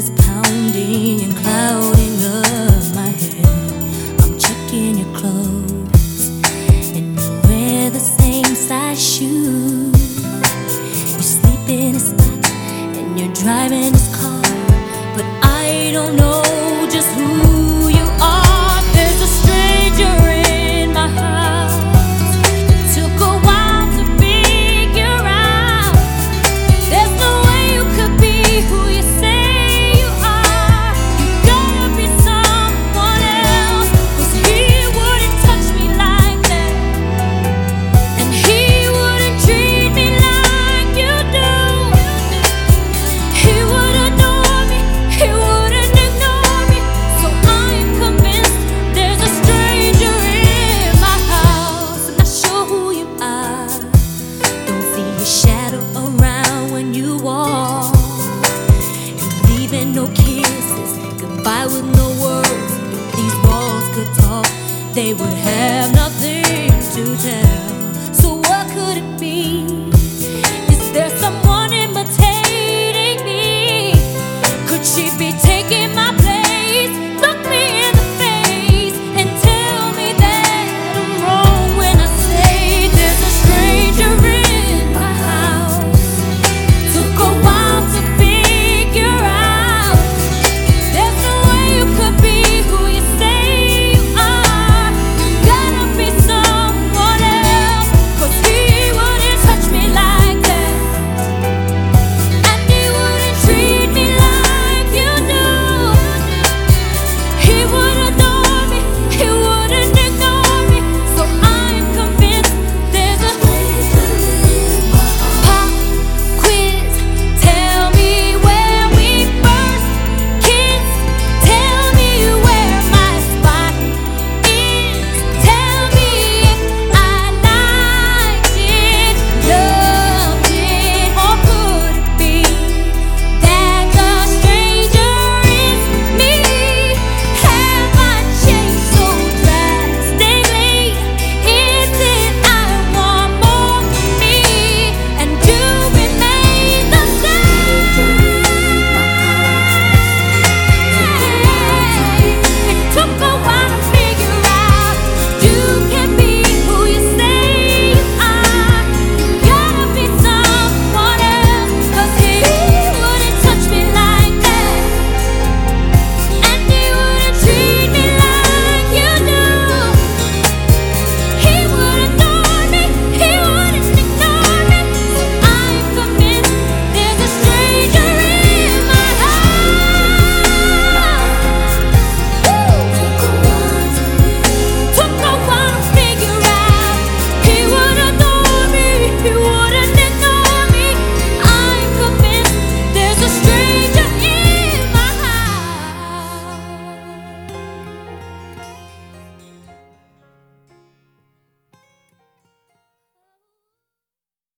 is pounding and clouding up my head. I'm checking your clothes, and you wear the same size shoes. You sleep in a spot, and you're driving this car, but I don't know just who you are. There's a stranger in my house. It took a while to figure out. There's no way you could be who you say you are. You gotta be someone else, 'cause he wouldn't touch me like that, and he wouldn't treat me like you do. He would adore me, he wouldn't ignore me. So I'm convinced there's a stranger in my house. I'm not sure who you are, don't see your shadow around when you walk. You're leaving no kisses, goodbye with no words. If these walls could talk, they would have nothing to tell.